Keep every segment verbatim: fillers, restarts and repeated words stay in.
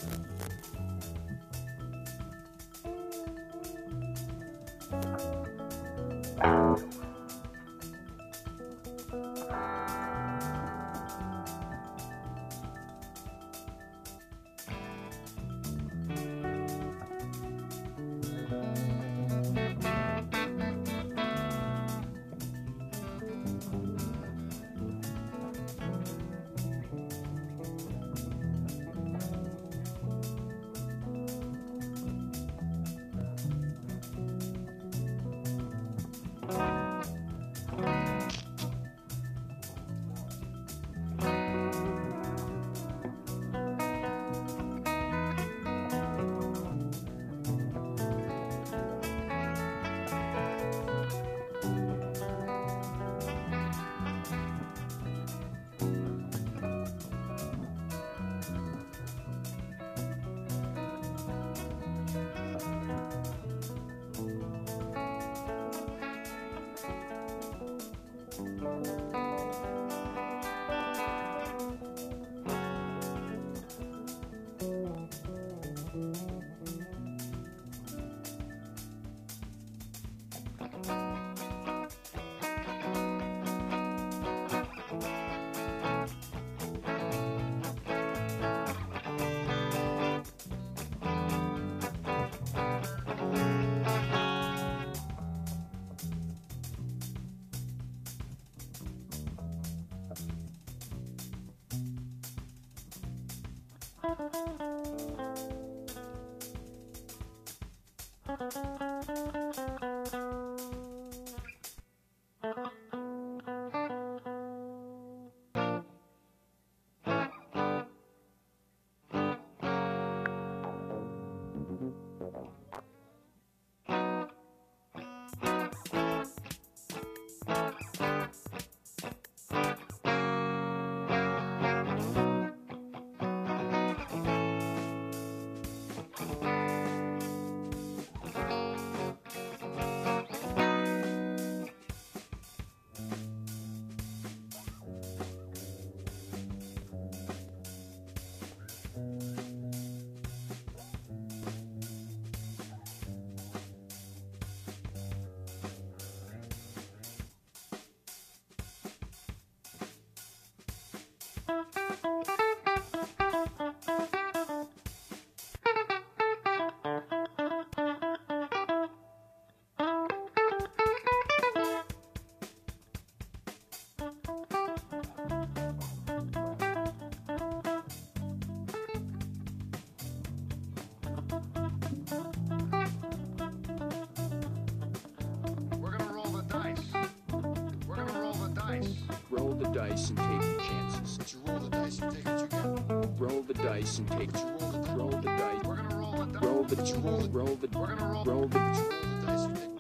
Roll the dice and take your chances. But you roll the dice and take what you get. Roll the dice and take. But you roll the Roll the dice. We're gonna roll the dice. Roll the. But you roll the Roll the. We're gonna roll Roll But the. you roll the dice and take.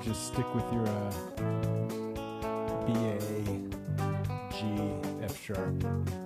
just stick with your uh, B A G F sharp.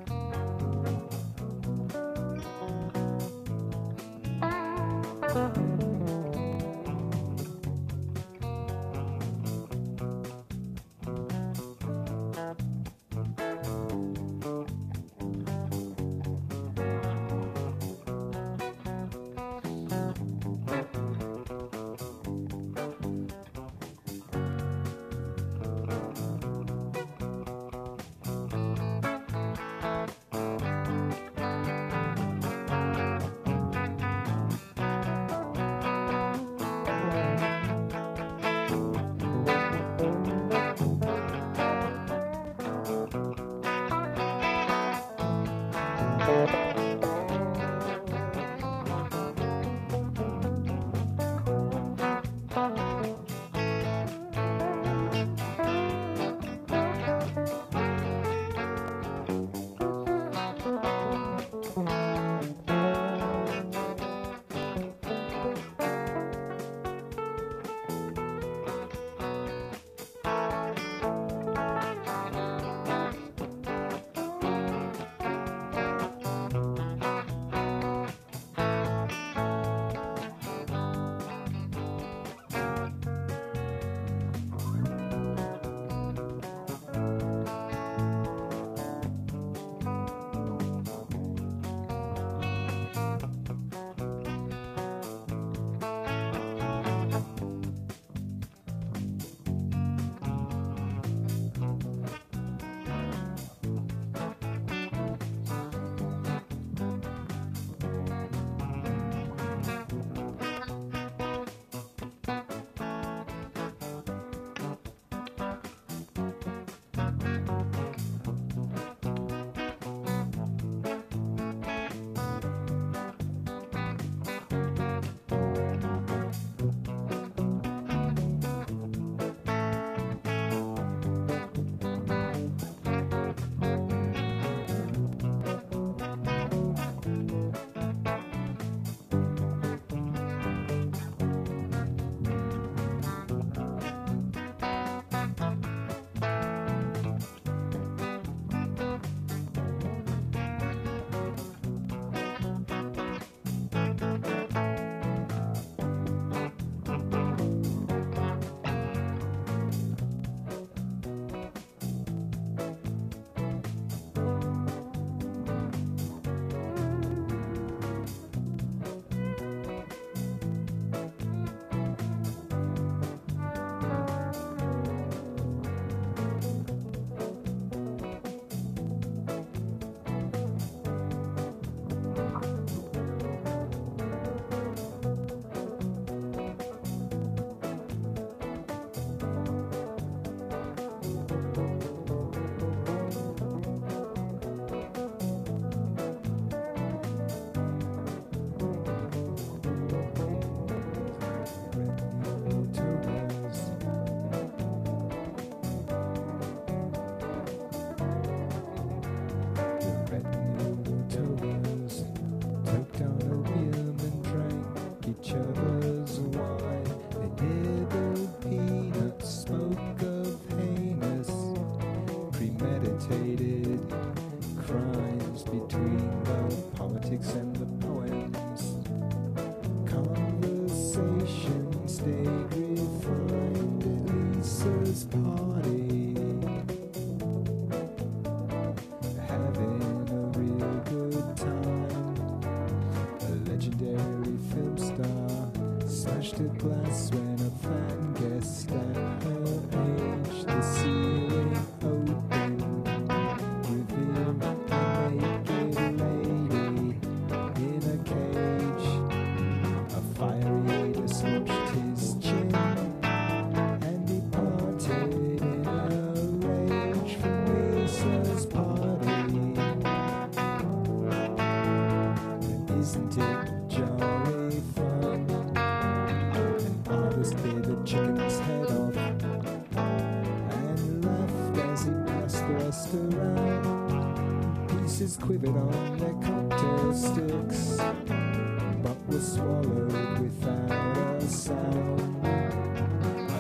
Quivered on their cocktail sticks, but were swallowed without a sound. I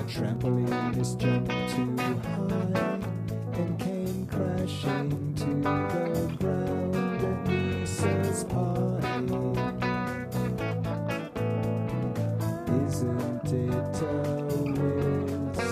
Trampolinist jumped too high and came crashing to the ground at Lisa's party. Isn't it a whiz?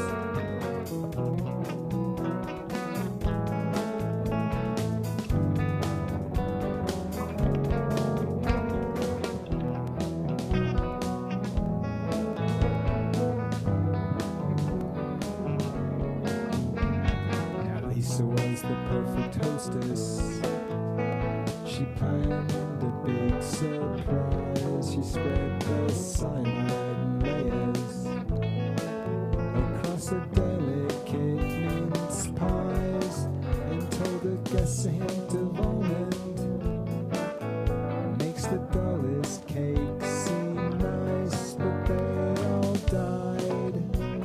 Now Lisa was the perfect hostess. She planned a big surprise. She spread the cyanide layers across the delicate mince pies and told the guests a hint of almond makes the dullest cake seem nice, but they all died.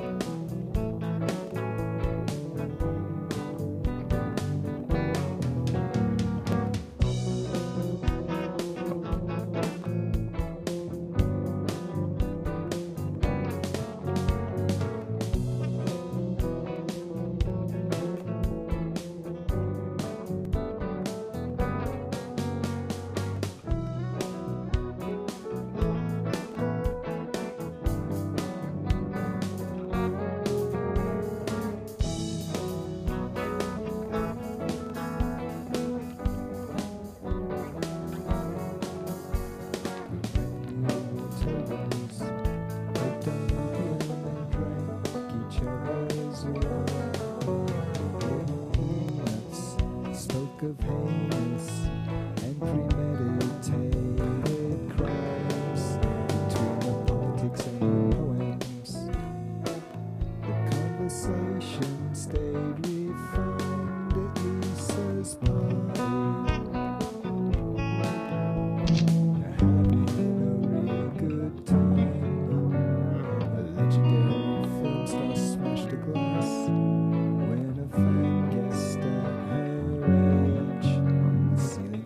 Spoke of heinous and premeditated crimes between the politics and the poems. The conversation stayed refined at Lisa's party. Having a real good time. A legendary film star smashed a glass when a fan guessed at her age. The ceiling